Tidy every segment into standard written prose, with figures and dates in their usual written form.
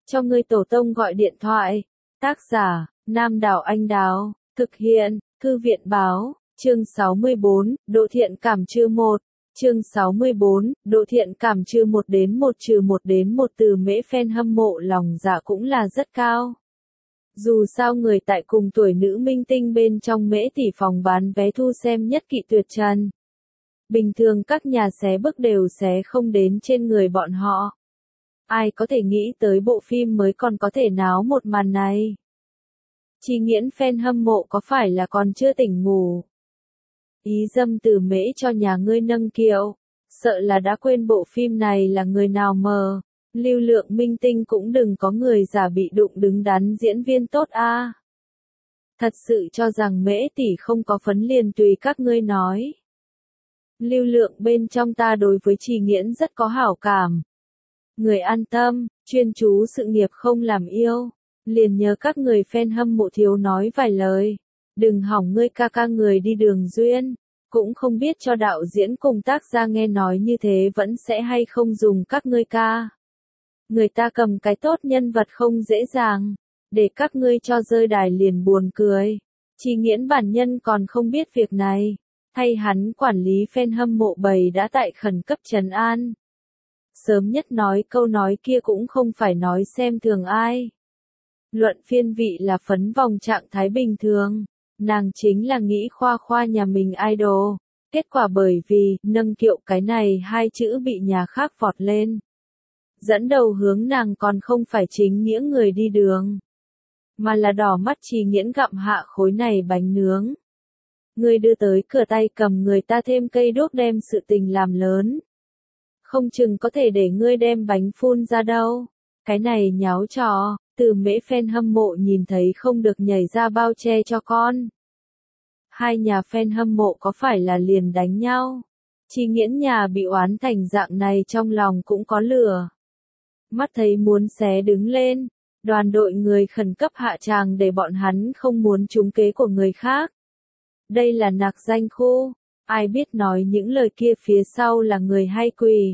cho ngươi tổ tông gọi điện thoại. Tác giả, Nam Đảo Anh Đào, thực hiện, Thư viện Báo, chương 64, Độ thiện cảm trừ 1. Chương 64, độ thiện cảm trừ 1 từ mễ fan hâm mộ lòng dạ cũng là rất cao. Dù sao người tại cùng tuổi nữ minh tinh bên trong mễ tỷ phòng bán vé thu xem nhất kỵ tuyệt trần. Bình thường các nhà xé bức đều xé không đến trên người bọn họ. Ai có thể nghĩ tới bộ phim mới còn có thể náo một màn này. Chỉ nghiễn fan hâm mộ có phải là còn chưa tỉnh ngủ. Ý dâm từ mễ cho nhà ngươi nâng kiệu, sợ là đã quên bộ phim này là người nào mờ, lưu lượng minh tinh cũng đừng có người giả bị đụng đứng đắn diễn viên tốt a. Thật sự cho rằng mễ tỷ không có phấn liền tùy các ngươi nói. Lưu lượng bên trong ta đối với Trì Nghiễn rất có hảo cảm. Người an tâm, chuyên chú sự nghiệp không làm yêu, liền nhớ các người fan hâm mộ thiếu nói vài lời. Đừng hỏng ngươi ca người đi đường duyên, cũng không biết cho đạo diễn cùng tác gia nghe nói như thế vẫn sẽ hay không dùng các ngươi ca. Người ta cầm cái tốt nhân vật không dễ dàng, để các ngươi cho rơi đài liền buồn cười. Trì Nghiễn bản nhân còn không biết việc này, thay hắn quản lý fan hâm mộ bầy đã tại khẩn cấp trấn an. Sớm nhất nói câu nói kia cũng không phải nói xem thường ai. Luận phiên vị là phấn vòng trạng thái bình thường. Nàng chính là nghĩ khoa khoa nhà mình idol, kết quả bởi vì nâng kiệu cái này hai chữ bị nhà khác vọt lên. Dẫn đầu hướng nàng còn không phải chính nghĩa người đi đường, mà là đỏ mắt Trì Nghiễn gặm hạ khối này bánh nướng. Người đưa tới cửa tay cầm người ta thêm cây đuốc đem sự tình làm lớn. Không chừng có thể để ngươi đem bánh phun ra đâu. Cái này nháo trò. Từ mễ fan hâm mộ nhìn thấy không được nhảy ra bao che cho con. Hai nhà fan hâm mộ có phải là liền đánh nhau? Trì Nghiễn nhà bị oán thành dạng này trong lòng cũng có lửa. Mắt thấy muốn xé đứng lên, đoàn đội người khẩn cấp hạ tràng để bọn hắn không muốn trúng kế của người khác. Đây là nạc danh khu, ai biết nói những lời kia phía sau là người hay quỷ.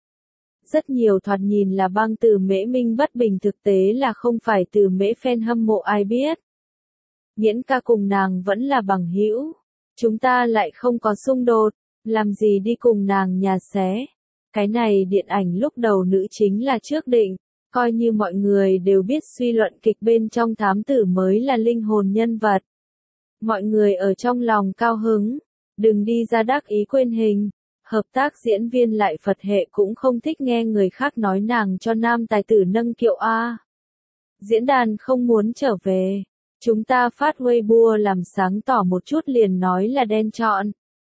Rất nhiều thoạt nhìn là băng từ mễ minh bất bình thực tế là không phải từ mễ fan hâm mộ ai biết. Nghiễn ca cùng nàng vẫn là bằng hữu. Chúng ta lại không có xung đột, làm gì đi cùng nàng nhà xé. Cái này điện ảnh lúc đầu nữ chính là trước định, coi như mọi người đều biết suy luận kịch bên trong thám tử mới là linh hồn nhân vật. Mọi người ở trong lòng cao hứng, đừng đi ra đắc ý quên hình. Hợp tác diễn viên lại Phật hệ cũng không thích nghe người khác nói nàng cho nam tài tử nâng kiệu a. Diễn đàn không muốn trở về. Chúng ta phát Weibo làm sáng tỏ một chút liền nói là đen chọn.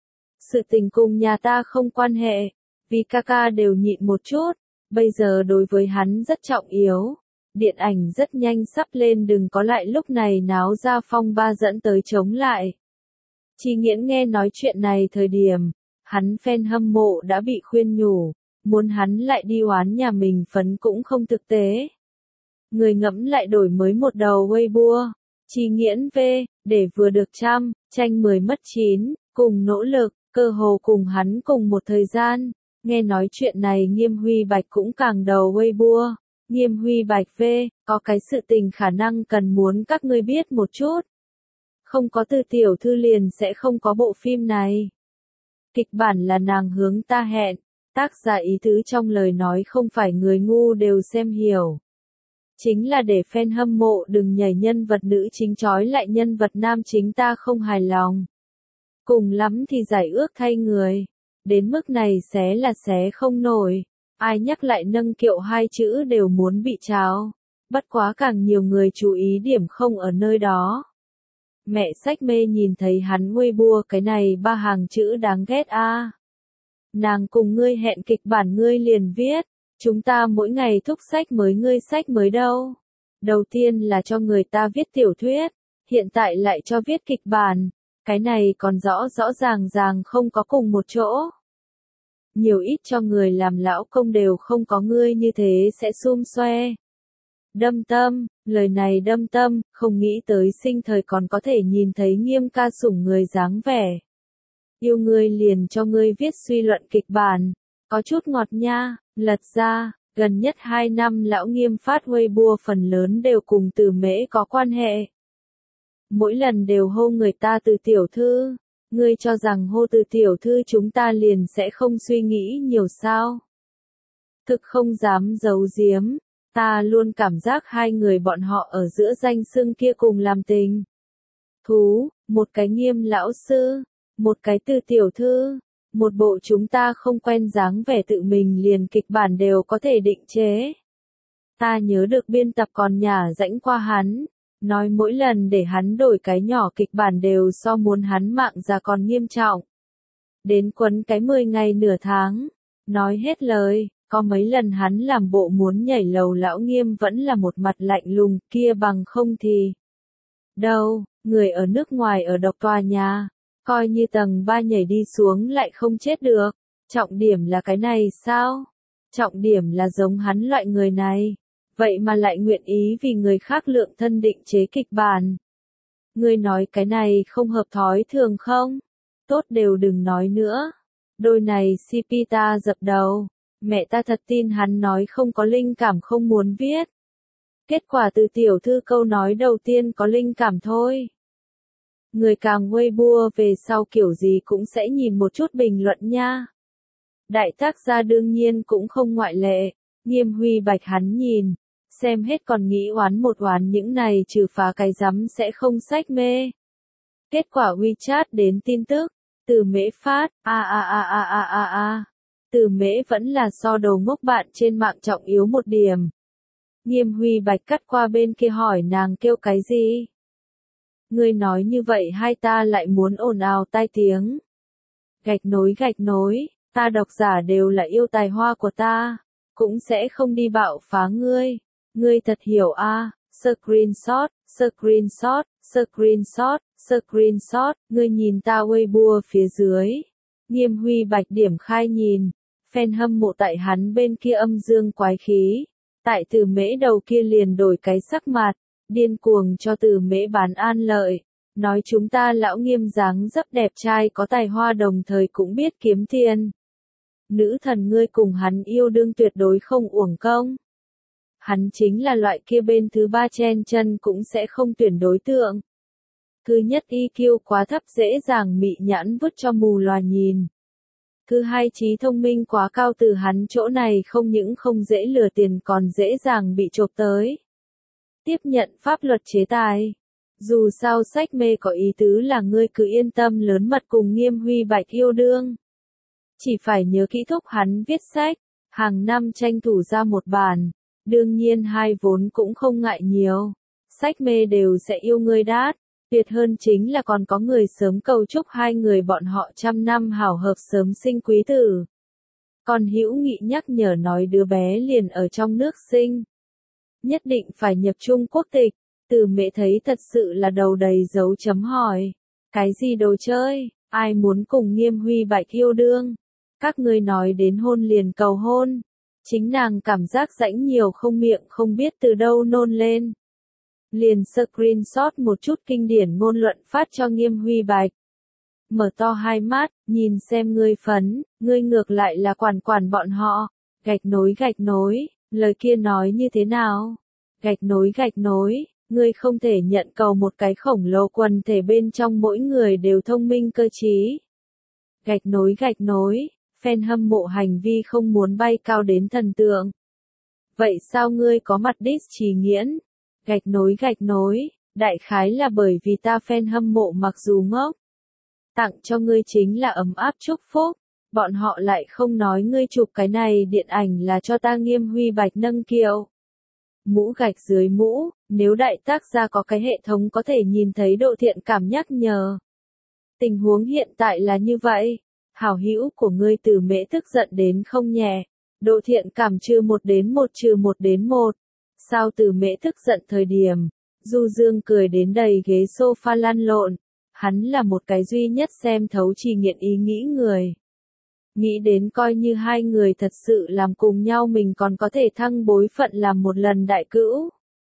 Sự tình cùng nhà ta không quan hệ, vì ca đều nhịn một chút, bây giờ đối với hắn rất trọng yếu. Điện ảnh rất nhanh sắp lên đừng có lại lúc này náo ra phong ba dẫn tới chống lại. Trì Nghiễn nghe nói chuyện này thời điểm. Hắn fan hâm mộ đã bị khuyên nhủ, muốn hắn lại đi oán nhà mình phấn cũng không thực tế. Người ngẫm lại đổi mới một đầu Weibo, Trì Nghiễn V, để vừa được tranh 10 mất 9, cùng nỗ lực, cơ hồ cùng hắn cùng một thời gian. Nghe nói chuyện này Nghiêm Huy Bạch cũng càng đầu Weibo, Nghiêm Huy Bạch V, có cái sự tình khả năng cần muốn các ngươi biết một chút. Không có Từ tiểu thư liền sẽ không có bộ phim này. Kịch bản là nàng hướng ta hẹn, tác giả ý tứ trong lời nói không phải người ngu đều xem hiểu. Chính là để fan hâm mộ đừng nhảy nhân vật nữ chính chói lại nhân vật nam chính ta không hài lòng. Cùng lắm thì giải ước thay người. Đến mức này xé là xé không nổi. Ai nhắc lại nâng kiệu hai chữ đều muốn bị tráo. Bất quá càng nhiều người chú ý điểm không ở nơi đó. Mẹ sách mê nhìn thấy hắn Weibo cái này ba hàng chữ đáng ghét a. Nàng cùng ngươi hẹn kịch bản ngươi liền viết, chúng ta mỗi ngày thúc sách mới ngươi sách mới đâu. Đầu tiên là cho người ta viết tiểu thuyết, hiện tại lại cho viết kịch bản, cái này còn rõ rõ ràng không có cùng một chỗ. Nhiều ít cho người làm lão công đều không có ngươi như thế sẽ xum xoe. Đâm tâm, lời này đâm tâm, không nghĩ tới sinh thời còn có thể nhìn thấy Nghiêm ca sủng người dáng vẻ. Yêu ngươi liền cho ngươi viết suy luận kịch bản, có chút ngọt nha, lật ra, Gần nhất 2 năm lão Nghiêm phát Weibo phần lớn đều cùng Từ Mễ có quan hệ. Mỗi lần đều hô người ta Từ tiểu thư. Ngươi cho rằng hô Từ tiểu thư chúng ta liền sẽ không suy nghĩ nhiều sao? Thực không dám giấu giếm, ta luôn cảm giác hai người bọn họ ở giữa danh xưng kia cùng làm tình. Thú, một cái Nghiêm lão sư, một cái Từ tiểu thư, một bộ chúng ta không quen dáng vẻ tự mình liền kịch bản đều có thể định chế. Ta nhớ được biên tập còn nhả rãnh qua hắn, nói mỗi lần để hắn đổi cái nhỏ kịch bản đều so muốn hắn mạng già còn nghiêm trọng. Đến quấn cái 10 ngày nửa tháng, nói hết lời, có mấy lần hắn làm bộ muốn nhảy lầu lão Nghiêm vẫn là một mặt lạnh lùng, kia bằng không thì. Đâu, người ở nước ngoài ở độc tòa nhà, coi như tầng 3 nhảy đi xuống lại không chết được. Trọng điểm là cái này sao? Trọng điểm là giống hắn loại người này. Vậy mà lại nguyện ý vì người khác lượng thân định chế kịch bản. Ngươi nói cái này không hợp thói thường không? Tốt đều đừng nói nữa. Đôi này CP ta dập đầu. Mẹ ta thật tin hắn nói không có linh cảm không muốn viết. Kết quả Từ tiểu thư câu nói đầu tiên có linh cảm thôi. Người càng Weibo về sau kiểu gì cũng sẽ nhìn một chút bình luận nha. Đại tác gia đương nhiên cũng không ngoại lệ. Nghiêm Huy Bạch hắn nhìn. Xem hết còn nghĩ oán một oán những này trừ phá cái rắm sẽ không sách mê. Kết quả WeChat đến tin tức. Từ Mễ phát. Từ Mễ vẫn là so đầu ngốc bạn trên mạng trọng yếu một điểm. Nghiêm Huy Bạch cắt qua bên kia hỏi nàng kêu cái gì? Ngươi nói như vậy hai ta lại muốn ồn ào tai tiếng. Gạch nối, ta độc giả đều là yêu tài hoa của ta, cũng sẽ không đi bạo phá ngươi. Ngươi thật hiểu a, screenshot, ngươi nhìn ta Weibo phía dưới. Nghiêm Huy Bạch điểm khai nhìn, fan hâm mộ tại hắn bên kia âm dương quái khí, tại Từ Mễ đầu kia liền đổi cái sắc mặt, điên cuồng cho Từ Mễ bán an lợi, nói chúng ta lão Nghiêm dáng dấp đẹp trai có tài hoa đồng thời cũng biết kiếm tiền. Nữ thần ngươi cùng hắn yêu đương tuyệt đối không uổng công. Hắn chính là loại kia bên thứ ba chen chân cũng sẽ không tuyển đối tượng. Thứ nhất EQ quá thấp dễ dàng mị nhãn vứt cho mù loà nhìn. Thứ hai trí thông minh quá cao từ hắn chỗ này không những không dễ lừa tiền còn dễ dàng bị chộp tới. Tiếp nhận pháp luật chế tài. Dù sao sách mê có ý tứ là ngươi cứ yên tâm lớn mật cùng Nghiêm Huy Bạch yêu đương. Chỉ phải nhớ kỹ thúc hắn viết sách, hàng năm tranh thủ ra một bản. Đương nhiên hai vốn cũng không ngại nhiều. Sách mê đều sẽ yêu ngươi đát. Tuyệt hơn chính là còn có người sớm cầu chúc hai người bọn họ trăm năm hảo hợp sớm sinh quý tử. Còn Hữu Nghị nhắc nhở nói đứa bé liền ở trong nước sinh. Nhất định phải nhập Trung quốc tịch. Từ Mễ thấy thật sự là đầu đầy dấu chấm hỏi. Cái gì đồ chơi, ai muốn cùng Nghiêm Huy Bạch yêu đương? Các ngươi nói đến hôn liền cầu hôn. Chính nàng cảm giác rãnh nhiều không miệng không biết từ đâu nôn lên. Liền screenshot một chút kinh điển ngôn luận phát cho Nghiêm Huy Bạch. Mở to hai mắt, nhìn xem ngươi phấn, ngươi ngược lại là quản bọn họ. Gạch nối, lời kia nói như thế nào? Gạch nối, ngươi không thể nhận cầu một cái khổng lồ quần thể bên trong mỗi người đều thông minh cơ trí. Gạch nối, fan hâm mộ hành vi không muốn bay cao đến thần tượng. Vậy sao ngươi có mặt diss Trì Nghiễn? Gạch nối, đại khái là bởi vì ta fan hâm mộ mặc dù ngốc. Tặng cho ngươi chính là ấm áp chúc phúc. Bọn họ lại không nói ngươi chụp cái này điện ảnh là cho ta Nghiêm Huy Bạch nâng kiệu. Mũ gạch dưới mũ, nếu đại tác gia có cái hệ thống có thể nhìn thấy độ thiện cảm nhắc nhở. Tình huống hiện tại là như vậy. Hảo hữu của ngươi Từ Mễ tức giận đến không nhẹ. Độ thiện cảm -1/1. Sao Từ Mễ tức giận thời điểm, Du Dương cười đến đầy ghế sofa lăn lộn. Hắn là một cái duy nhất xem thấu Trì Nghiện ý nghĩ người. Nghĩ đến coi như hai người thật sự làm cùng nhau mình còn có thể thăng bối phận làm một lần đại cữu.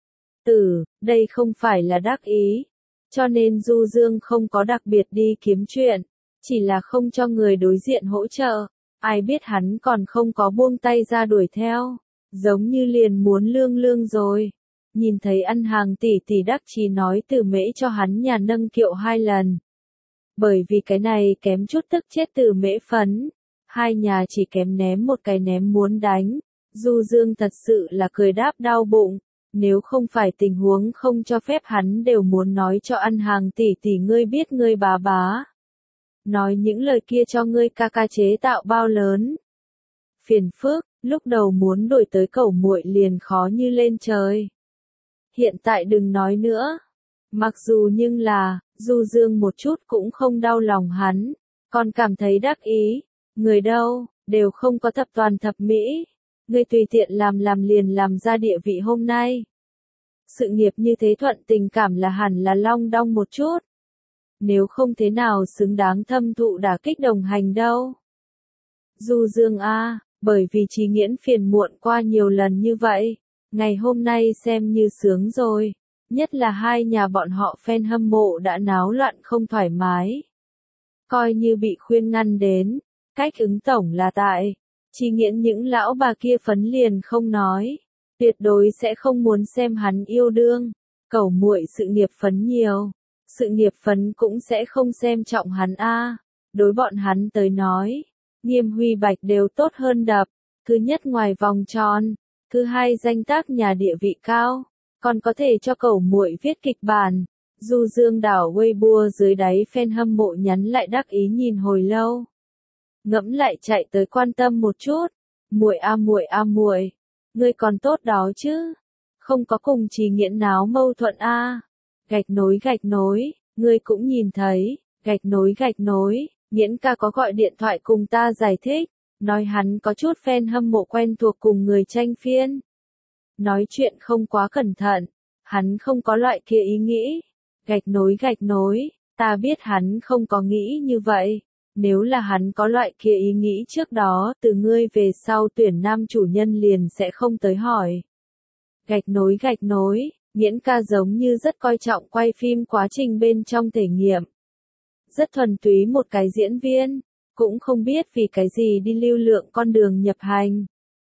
Đây không phải là đắc ý. Cho nên Du Dương không có đặc biệt đi kiếm chuyện. Chỉ là không cho người đối diện hỗ trợ. Ai biết hắn còn không có buông tay ra đuổi theo. Giống như liền muốn lương lương rồi. Nhìn thấy ăn hàng tỷ tỷ đắc chí nói Từ Mễ cho hắn nhà nâng kiệu 2 lần. Bởi vì cái này kém chút tức chết Từ Mễ phấn. Hai nhà chỉ kém ném một cái ném muốn đánh. Du Dương thật sự là cười đáp đau bụng. Nếu không phải tình huống không cho phép hắn đều muốn nói cho ăn hàng tỷ tỷ ngươi biết ngươi bá bá. Nói những lời kia cho ngươi ca ca chế tạo bao lớn. Phiền phức, lúc đầu muốn đổi tới cẩu muội liền khó như lên trời. Hiện tại đừng nói nữa. Mặc dù nhưng là, Du Dương một chút cũng không đau lòng hắn, còn cảm thấy đắc ý. Người đâu, đều không có tập toàn thập mỹ. Ngươi tùy tiện làm liền làm ra địa vị hôm nay. Sự nghiệp như thế thuận tình cảm là hẳn là long đong một chút. Nếu không thế nào xứng đáng thâm thụ đả kích đồng hành đâu. Du Dương a, bởi vì Chí Nghiễn phiền muộn qua nhiều lần như vậy, ngày hôm nay xem như sướng rồi, nhất là hai nhà bọn họ fan hâm mộ đã náo loạn không thoải mái. Coi như bị khuyên ngăn đến, cách ứng tổng là tại, Chí Nghiễn những lão bà kia phấn liền không nói, tuyệt đối sẽ không muốn xem hắn yêu đương, cẩu muội sự nghiệp phấn nhiều. Sự nghiệp phấn cũng sẽ không xem trọng hắn a. Đối bọn hắn tới nói, Nghiêm Huy Bạch đều tốt hơn đập. Thứ nhất ngoài vòng tròn, thứ hai danh tác nhà địa vị cao, còn có thể cho cẩu muội viết kịch bản. Du Dương đảo Weibo dưới đáy fan hâm mộ nhắn lại đắc ý nhìn hồi lâu. Ngẫm lại chạy tới quan tâm một chút. Muội a muội, ngươi còn tốt đó chứ? Không có cùng Chí Nghiễn náo mâu thuẫn a. Gạch nối, ngươi cũng nhìn thấy, gạch nối, Nghiễn ca có gọi điện thoại cùng ta giải thích, nói hắn có chút fan hâm mộ quen thuộc cùng người tranh phiên. Nói chuyện không quá cẩn thận, hắn không có loại kia ý nghĩ. Gạch nối, ta biết hắn không có nghĩ như vậy. Nếu là hắn có loại kia ý nghĩ trước đó, từ ngươi về sau tuyển nam chủ nhân liền sẽ không tới hỏi. Gạch nối. Nghiễn ca giống như rất coi trọng quay phim quá trình bên trong thể nghiệm. Rất thuần túy một cái diễn viên, cũng không biết vì cái gì đi lưu lượng con đường nhập hành.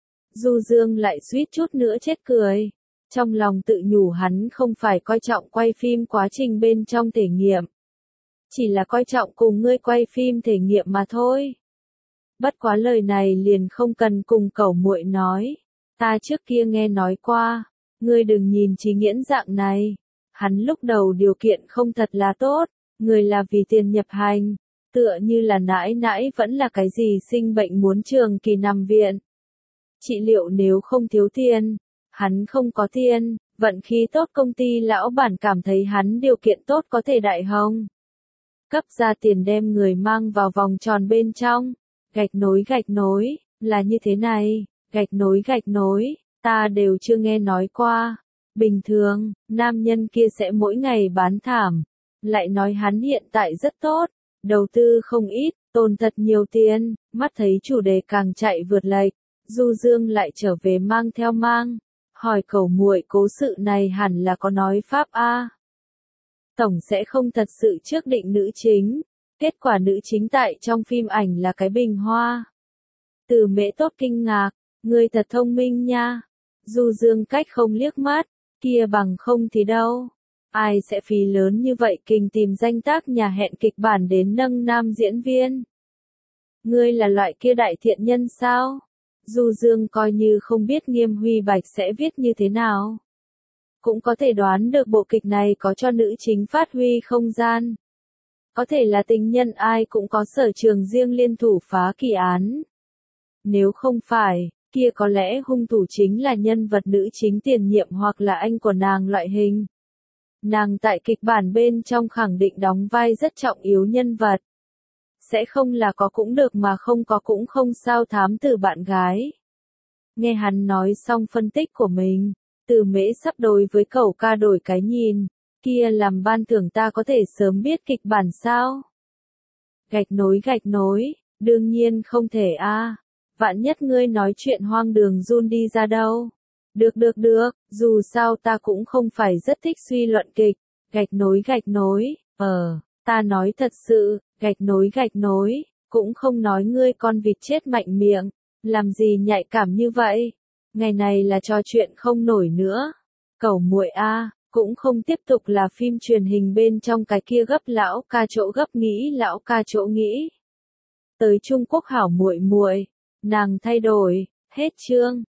Du Dương lại suýt chút nữa chết cười. Trong lòng tự nhủ hắn không phải coi trọng quay phim quá trình bên trong thể nghiệm. Chỉ là coi trọng cùng ngươi quay phim thể nghiệm mà thôi. Bất quá lời này liền không cần cùng cẩu muội nói. Ta trước kia nghe nói qua. Ngươi đừng nhìn Chí Nghiễn dạng này. Hắn lúc đầu điều kiện không thật là tốt, người là vì tiền nhập hành, tựa như là nãi nãi vẫn là cái gì sinh bệnh muốn trường kỳ nằm viện. Trị liệu nếu không thiếu tiền, hắn không có tiền, vận khí tốt công ty lão bản cảm thấy hắn điều kiện tốt có thể đại hồng. Cấp ra tiền đem người mang vào vòng tròn bên trong, gạch nối, là như thế này, gạch nối. Ta đều chưa nghe nói qua. Bình thường, nam nhân kia sẽ mỗi ngày bán thảm. Lại nói hắn hiện tại rất tốt. Đầu tư không ít, tồn thật nhiều tiền. Mắt thấy chủ đề càng chạy vượt lệch. Du Dương lại trở về mang theo mang. Hỏi cẩu muội cố sự này hẳn là có nói pháp a. Tổng sẽ không thật sự trước định nữ chính. Kết quả nữ chính tại trong phim ảnh là cái bình hoa. Từ Mễ tốt kinh ngạc. Ngươi thật thông minh nha. Du Dương cách không liếc mắt, kia bằng không thì đâu. Ai sẽ phí lớn như vậy kinh tìm danh tác nhà hẹn kịch bản đến nâng nam diễn viên. Ngươi là loại kia đại thiện nhân sao? Du Dương coi như không biết Nghiêm Huy Bạch sẽ viết như thế nào. Cũng có thể đoán được bộ kịch này có cho nữ chính phát huy không gian. Có thể là tình nhân ai cũng có sở trường riêng liên thủ phá kỳ án. Nếu không phải, kia có lẽ hung thủ chính là nhân vật nữ chính tiền nhiệm hoặc là anh của nàng loại hình. Nàng tại kịch bản bên trong khẳng định đóng vai rất trọng yếu nhân vật. Sẽ không là có cũng được mà không có cũng không sao thám tử bạn gái. Nghe hắn nói xong phân tích của mình, Từ Mễ sắp đối với cẩu ca đổi cái nhìn, kia làm ban thưởng ta có thể sớm biết kịch bản sao? Gạch nối, đương nhiên không thể a. Vạn nhất ngươi nói chuyện hoang đường run đi ra đâu. Được, dù sao ta cũng không phải rất thích suy luận kịch. Gạch nối, ta nói thật sự, gạch nối, cũng không nói ngươi con vịt chết mạnh miệng. Làm gì nhạy cảm như vậy? Ngày này là trò chuyện không nổi nữa. Cẩu muội a, cũng không tiếp tục là phim truyền hình bên trong cái kia gấp lão ca chỗ gấp nghĩ lão ca chỗ nghĩ. Tới Trung Quốc hảo muội muội, nàng thay đổi, hết chương.